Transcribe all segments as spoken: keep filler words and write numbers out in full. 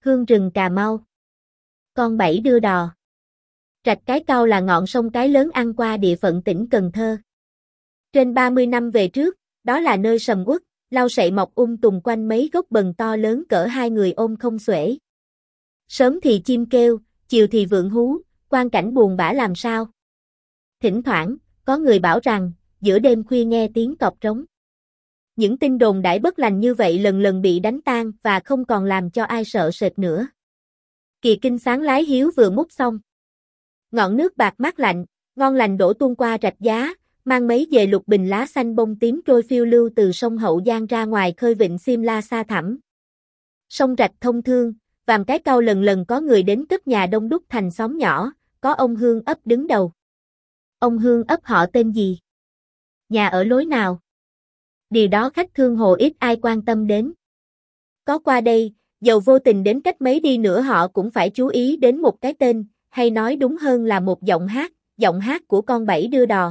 Hương rừng Cà Mau. Con Bảy đưa đò. Rạch Cái Cau là ngọn sông cái lớn ăn qua địa phận tỉnh Cần Thơ. Trên ba mươi năm về trước, đó là nơi sầm uất, lau sậy mọc um tùm quanh mấy gốc bần to lớn cỡ hai người ôm không xuể. Sớm thì chim kêu, chiều thì vượn hú, quang cảnh buồn bã làm sao. Thỉnh thoảng, có người bảo rằng, giữa đêm khuya nghe tiếng cọp trống. Những tin đồn đãi bất lành như vậy lần lần bị đánh tan và không còn làm cho ai sợ sệt nữa. Kỳ kinh sáng lái hiếu vừa múc xong. Ngọn nước bạc mát lạnh, ngon lành đổ tuôn qua rạch Giá, mang mấy dề lục bình lá xanh bông tím trôi phiêu lưu từ sông Hậu Giang ra ngoài khơi vịnh Xiêm La xa thẳm. Sông rạch thông thương, Vàm Cái Cau lần lần có người đến cất nhà đông đúc thành xóm nhỏ, có ông Hương ấp đứng đầu. Ông Hương ấp họ tên gì? Nhà ở lối nào? Điều đó khách thương hồ ít ai quan tâm đến. Có qua đây, dầu vô tình đến cách mấy đi nữa họ cũng phải chú ý đến một cái tên, hay nói đúng hơn là một giọng hát, giọng hát của con Bảy đưa đò.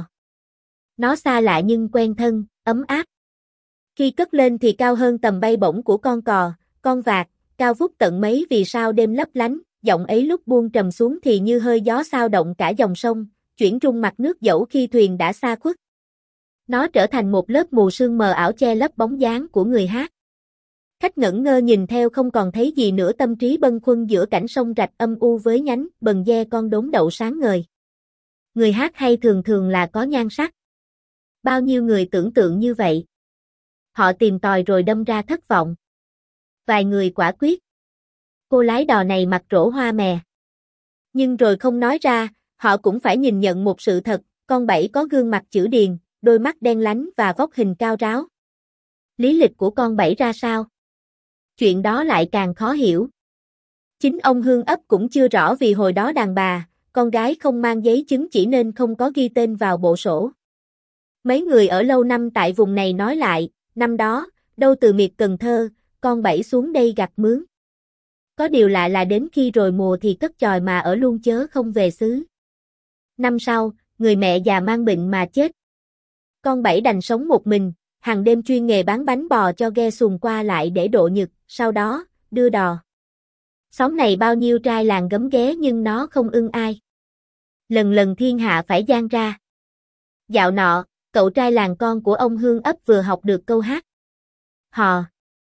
Nó xa lạ nhưng quen thân, ấm áp. Khi cất lên thì cao hơn tầm bay bổng của con cò, con vạc, cao vút tận mấy vì sao đêm lấp lánh, giọng ấy lúc buông trầm xuống thì như hơi gió sao động cả dòng sông, chuyển rung mặt nước dẫu khi thuyền đã xa khuất. Nó trở thành một lớp mù sương mờ ảo che lấp bóng dáng của người hát. Khách ngẩn ngơ nhìn theo không còn thấy gì nữa, tâm trí bâng khuâng giữa cảnh sông rạch âm u với nhánh bần ve con đốm đậu sáng ngời. Người hát hay thường thường là có nhan sắc. Bao nhiêu người tưởng tượng như vậy. Họ tìm tòi rồi đâm ra thất vọng. Vài người quả quyết. Cô lái đò này mặt rỗ hoa mè. Nhưng rồi không nói ra, họ cũng phải nhìn nhận một sự thật, con Bảy có gương mặt chữ điền, đôi mắt đen lánh và vóc hình cao ráo. Lý lịch của con Bảy ra sao? Chuyện đó lại càng khó hiểu. Chính ông Hương ấp cũng chưa rõ vì hồi đó đàn bà, con gái không mang giấy chứng chỉ nên không có ghi tên vào bộ sổ. Mấy người ở lâu năm tại vùng này nói lại, năm đó, đâu từ miệt Cần Thơ, con Bảy xuống đây gặt mướn. Có điều lạ là đến khi rồi mùa thì cất chòi mà ở luôn chớ không về xứ. Năm sau, người mẹ già mang bệnh mà chết. Con Bảy đành sống một mình, hàng đêm chuyên nghề bán bánh bò cho ghe xuồng qua lại để độ nhật, sau đó, đưa đò. Xóm này bao nhiêu trai làng gấm ghé nhưng nó không ưng ai. Lần lần thiên hạ phải giang ra. Dạo nọ, cậu trai làng con của ông Hương ấp vừa học được câu hát. Hò.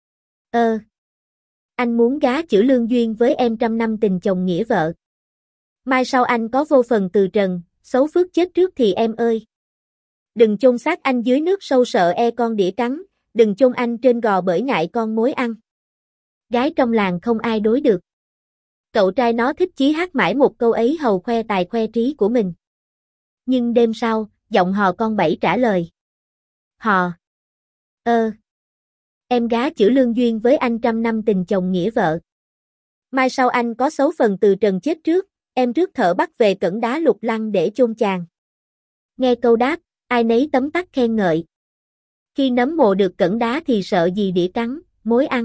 Ơ. Anh muốn gá chữ lương duyên với em trăm năm tình chồng nghĩa vợ. Mai sau anh có vô phần từ trần, xấu phước chết trước thì em ơi. Đừng chôn xác anh dưới nước sâu sợ e con đĩa cắn, đừng chôn anh trên gò bởi ngại con mối ăn. Gái trong làng không ai đối được. Cậu trai nó thích chí hát mãi một câu ấy hầu khoe tài khoe trí của mình. Nhưng đêm sau, giọng hò con Bảy trả lời. Hò. Ơ. Em gá chữ lương duyên với anh trăm năm tình chồng nghĩa vợ. Mai sau anh có xấu phần từ trần chết trước, em rước thợ bắt về cẩn đá lục lăng để chôn chàng. Nghe câu đáp, ai nấy tấm tắc khen ngợi. Khi nấm mồ được cẩn đá thì sợ gì đĩa cắn, mối ăn.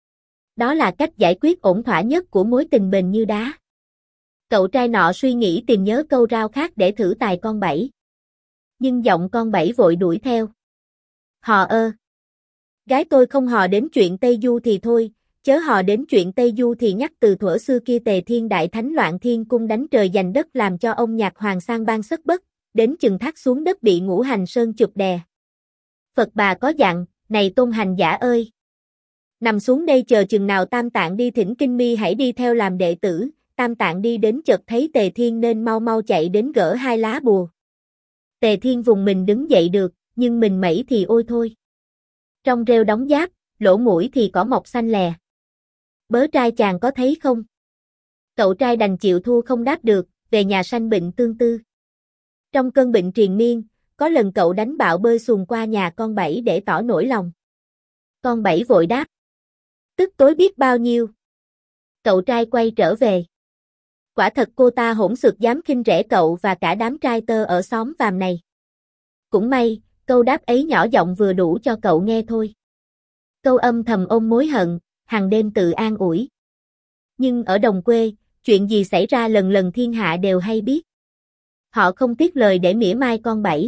Đó là cách giải quyết ổn thỏa nhất của mối tình bền như đá. Cậu trai nọ suy nghĩ tìm nhớ câu rao khác để thử tài con Bảy. Nhưng giọng con Bảy vội đuổi theo. Hò ơ. Gái tôi không hò đến chuyện Tây Du thì thôi, chớ hò đến chuyện Tây Du thì nhắc từ thuở xưa kia Tề Thiên Đại Thánh loạn thiên cung đánh trời giành đất làm cho ông nhạc hoàng sang ban sất bất, đến chừng thác xuống đất bị Ngũ Hành Sơn chụp đè. Phật bà có dặn, này tôn hành giả ơi! Nằm xuống đây chờ chừng nào Tam Tạng đi thỉnh kinh mi hãy đi theo làm đệ tử, Tam Tạng đi đến chợt thấy Tề Thiên nên mau mau chạy đến gỡ hai lá bùa. Tề Thiên vùng mình đứng dậy được, nhưng mình mẩy thì ôi thôi. Trong rêu đóng giáp, lỗ mũi thì cỏ mọc xanh lè. Bớ trai chàng có thấy không? Cậu trai đành chịu thua không đáp được, về nhà sanh bệnh tương tư. Trong cơn bệnh triền miên, có lần cậu đánh bạo bơi xuồng qua nhà con Bảy để tỏ nỗi lòng. Con Bảy vội đáp. Tức tối biết bao nhiêu. Cậu trai quay trở về. Quả thật cô ta hỗn xược dám khinh rẻ cậu và cả đám trai tơ ở xóm Vàm này. Cũng may, câu đáp ấy nhỏ giọng vừa đủ cho cậu nghe thôi. Câu âm thầm ôm mối hận, hàng đêm tự an ủi. Nhưng ở đồng quê, chuyện gì xảy ra lần lần thiên hạ đều hay biết. Họ không tiếc lời để mỉa mai con Bảy.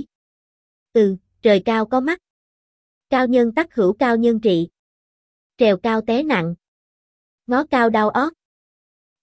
Ừ, trời cao có mắt. Cao nhân tắc hữu cao nhân trị. Trèo cao té nặng. Ngó cao đau ót.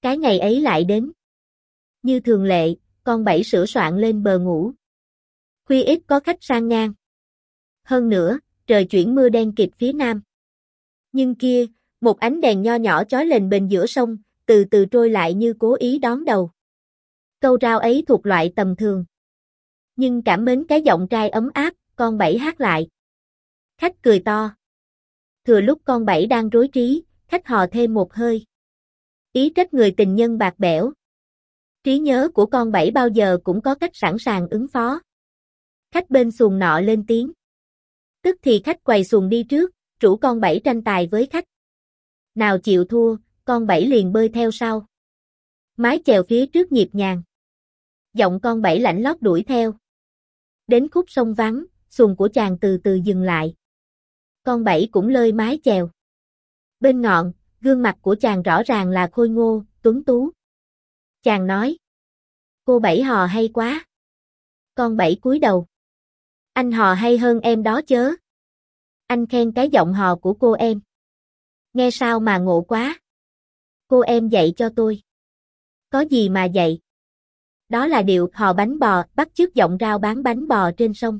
Cái ngày ấy lại đến. Như thường lệ, con Bảy sửa soạn lên bờ ngủ. Khuya ít có khách sang ngang. Hơn nữa, trời chuyển mưa đen kịt phía nam. Nhưng kia, một ánh đèn nho nhỏ chói lềnh bềnh giữa sông, từ từ trôi lại như cố ý đón đầu. Câu rao ấy thuộc loại tầm thường. Nhưng cảm mến cái giọng trai ấm áp, con Bảy hát lại. Khách cười to. Thừa lúc con Bảy đang rối trí, khách hò thêm một hơi. Ý trách người tình nhân bạc bẽo. Trí nhớ của con Bảy bao giờ cũng có cách sẵn sàng ứng phó. Khách bên xuồng nọ lên tiếng. Tức thì khách quầy xuồng đi trước, rủ con Bảy tranh tài với khách. Nào chịu thua, con Bảy liền bơi theo sau. Mái chèo phía trước nhịp nhàng. Giọng con Bảy lạnh lót đuổi theo. Đến khúc sông vắng, xuồng của chàng từ từ dừng lại. Con Bảy cũng lơi mái chèo. Bên ngọn, gương mặt của chàng rõ ràng là khôi ngô, tuấn tú. Chàng nói. Cô Bảy hò hay quá. Con Bảy cúi đầu. Anh hò hay hơn em đó chớ. Anh khen cái giọng hò của cô em. Nghe sao mà ngộ quá. Cô em dạy cho tôi. Có gì mà dạy? Đó là điệu hò bánh bò, bắt chước giọng rao bán bánh bò trên sông.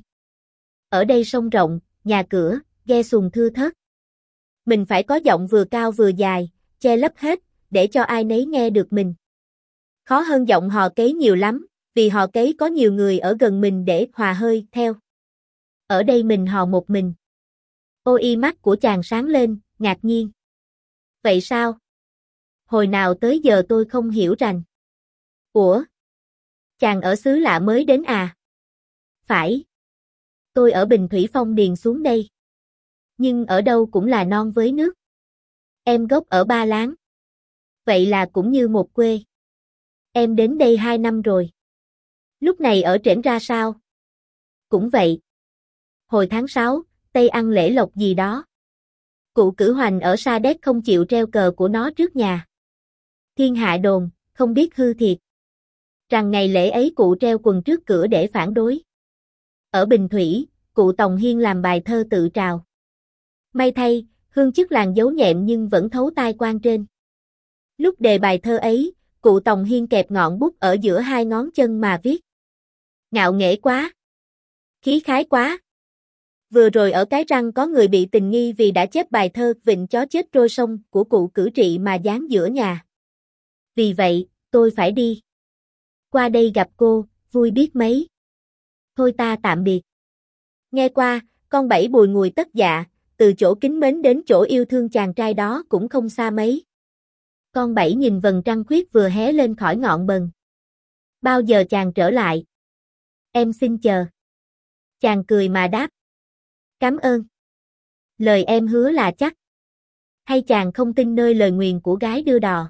Ở đây sông rộng, nhà cửa, ghe xuồng thưa thớt. Mình phải có giọng vừa cao vừa dài, che lấp hết, để cho ai nấy nghe được mình. Khó hơn giọng hò cấy nhiều lắm, vì hò cấy có nhiều người ở gần mình để hòa hơi theo. Ở đây mình hò một mình. Ôi mắt của chàng sáng lên, ngạc nhiên. Vậy sao? Hồi nào tới giờ tôi không hiểu rành. Ủa? Chàng ở xứ lạ mới đến à? Phải. Tôi ở Bình Thủy Phong điền xuống đây. Nhưng ở đâu cũng là non với nước. Em gốc ở Ba Láng. Vậy là cũng như một quê. Em đến đây hai năm rồi. Lúc này ở trển ra sao? Cũng vậy. Hồi tháng sáu, Tây ăn lễ lộc gì đó. Cụ cử hoành ở Sa Đéc không chịu treo cờ của nó trước nhà. Thiên hạ đồn, không biết hư thiệt. Rằng ngày lễ ấy cụ treo quần trước cửa để phản đối. Ở Bình Thủy, cụ Tòng Hiên làm bài thơ tự trào. May thay, hương chức làng giấu nhẹm nhưng vẫn thấu tai quan trên. Lúc đề bài thơ ấy, cụ Tòng Hiên kẹp ngọn bút ở giữa hai ngón chân mà viết. Ngạo nghễ quá. Khí khái quá. Vừa rồi ở Cái Răng có người bị tình nghi vì đã chép bài thơ Vịnh chó chết trôi sông của cụ cử trị mà dán giữa nhà. Vì vậy, tôi phải đi. Qua đây gặp cô, vui biết mấy. Thôi ta tạm biệt. Nghe qua, con Bảy bùi ngùi tất dạ, từ chỗ kính mến đến chỗ yêu thương chàng trai đó cũng không xa mấy. Con Bảy nhìn vầng trăng khuyết vừa hé lên khỏi ngọn bần. Bao giờ chàng trở lại? Em xin chờ. Chàng cười mà đáp. Cảm ơn. Lời em hứa là chắc. Hay chàng không tin nơi lời nguyền của gái đưa đò?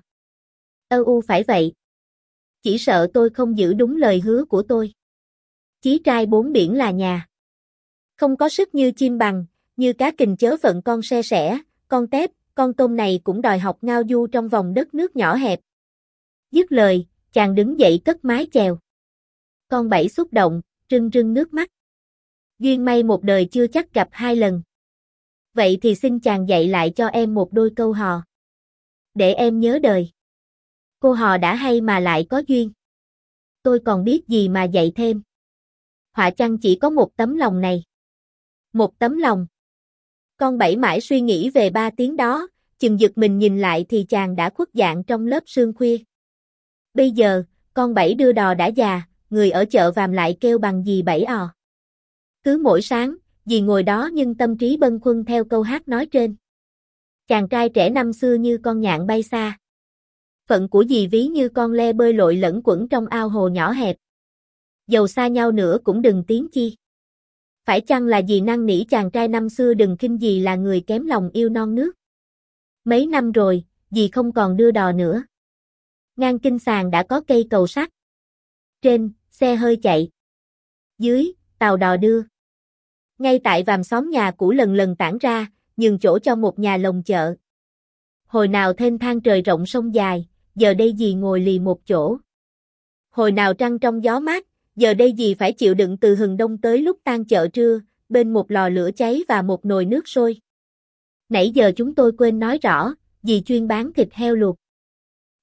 Ơ u phải vậy. Chỉ sợ tôi không giữ đúng lời hứa của tôi. Chí trai bốn biển là nhà. Không có sức như chim bằng, như cá kình chớ phận con se sẻ, con tép, con tôm này cũng đòi học ngao du trong vòng đất nước nhỏ hẹp. Dứt lời, chàng đứng dậy cất mái chèo. Con Bảy xúc động, rưng rưng nước mắt. Duyên may một đời chưa chắc gặp hai lần. Vậy thì xin chàng dạy lại cho em một đôi câu hò. Để em nhớ đời. Cô hò đã hay mà lại có duyên. Tôi còn biết gì mà dạy thêm. Họa chăng chỉ có một tấm lòng này. Một tấm lòng. Con Bảy mãi suy nghĩ về ba tiếng đó, chừng giật mình nhìn lại thì chàng đã khuất dạng trong lớp sương khuya. Bây giờ, con Bảy đưa đò đã già, người ở chợ Vàm lại kêu bằng dì Bảy ò. Cứ mỗi sáng, dì ngồi đó nhưng tâm trí bâng khuâng theo câu hát nói trên. Chàng trai trẻ năm xưa như con nhạn bay xa. Phận của dì ví như con le bơi lội lẫn quẩn trong ao hồ nhỏ hẹp. Dầu xa nhau nữa cũng đừng tiếng chi. Phải chăng là dì năn nỉ chàng trai năm xưa đừng khinh dì là người kém lòng yêu non nước. Mấy năm rồi, dì không còn đưa đò nữa. Ngang kinh sàng đã có cây cầu sắt. Trên, xe hơi chạy. Dưới, tàu đò đưa. Ngay tại Vàm xóm nhà cũ lần lần tản ra, nhường chỗ cho một nhà lồng chợ. Hồi nào thênh thang trời rộng sông dài, giờ đây dì ngồi lì một chỗ. Hồi nào trăng trong gió mát, giờ đây dì phải chịu đựng từ hừng đông tới lúc tan chợ trưa, bên một lò lửa cháy và một nồi nước sôi. Nãy giờ chúng tôi quên nói rõ, dì chuyên bán thịt heo luộc.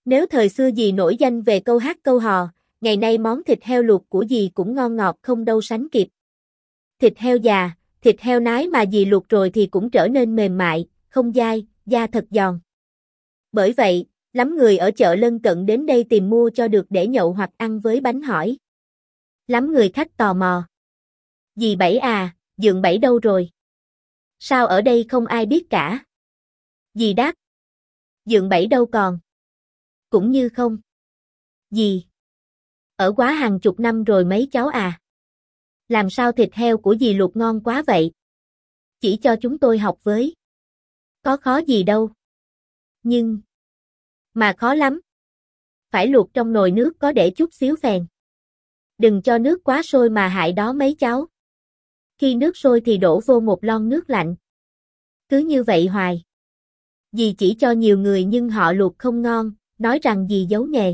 Nếu thời xưa dì nổi danh về câu hát câu hò, ngày nay món thịt heo luộc của dì cũng ngon ngọt không đâu sánh kịp. Thịt heo già, thịt heo nái mà dì luộc rồi thì cũng trở nên mềm mại, không dai, da thật giòn. Bởi vậy, lắm người ở chợ lân cận đến đây tìm mua cho được để nhậu hoặc ăn với bánh hỏi. Lắm người khách tò mò. Dì Bảy à, Dượng Bảy đâu rồi? Sao ở đây không ai biết cả? Dì đáp. Dượng Bảy đâu còn? Cũng như không. Dì. Ở quá hàng chục năm rồi mấy cháu à. Làm sao thịt heo của dì luộc ngon quá vậy? Chỉ cho chúng tôi học với. Có khó gì đâu. Nhưng. Mà khó lắm. Phải luộc trong nồi nước có để chút xíu phèn. Đừng cho nước quá sôi mà hại đó mấy cháu. Khi nước sôi thì đổ vô một lon nước lạnh. Cứ như vậy hoài. Dì chỉ cho nhiều người nhưng họ luộc không ngon, nói rằng dì giấu nghề.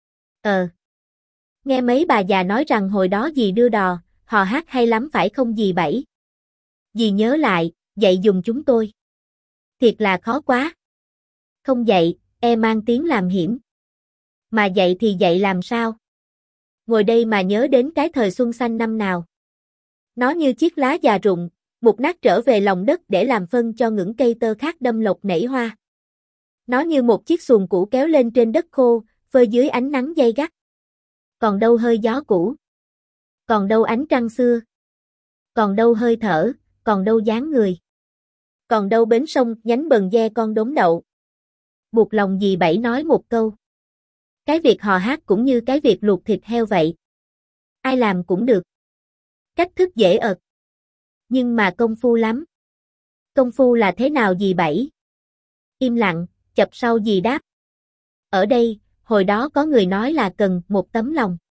Ờ. Nghe mấy bà già nói rằng hồi đó dì đưa đò, hò hát hay lắm phải không dì Bảy? Dì nhớ lại, dạy dùm chúng tôi. Thiệt là khó quá. Không dạy, e mang tiếng làm hiểm. Mà dạy thì dạy làm sao? Ngồi đây mà nhớ đến cái thời xuân xanh năm nào. Nó như chiếc lá già rụng, mục nát trở về lòng đất để làm phân cho những cây tơ khác đâm lộc nảy hoa. Nó như một chiếc xuồng cũ kéo lên trên đất khô, phơi dưới ánh nắng gay gắt. Còn đâu hơi gió cũ? Còn đâu ánh trăng xưa? Còn đâu hơi thở, còn đâu dáng người? Còn đâu bến sông nhánh bần ve con đốm đậu? Buộc lòng dì Bảy nói một câu. Cái việc hò hát cũng như cái việc luộc thịt heo vậy. Ai làm cũng được. Cách thức dễ ợt. Nhưng mà công phu lắm. Công phu là thế nào dì Bảy? Im lặng, chập sau dì đáp. Ở đây, hồi đó có người nói là cần một tấm lòng.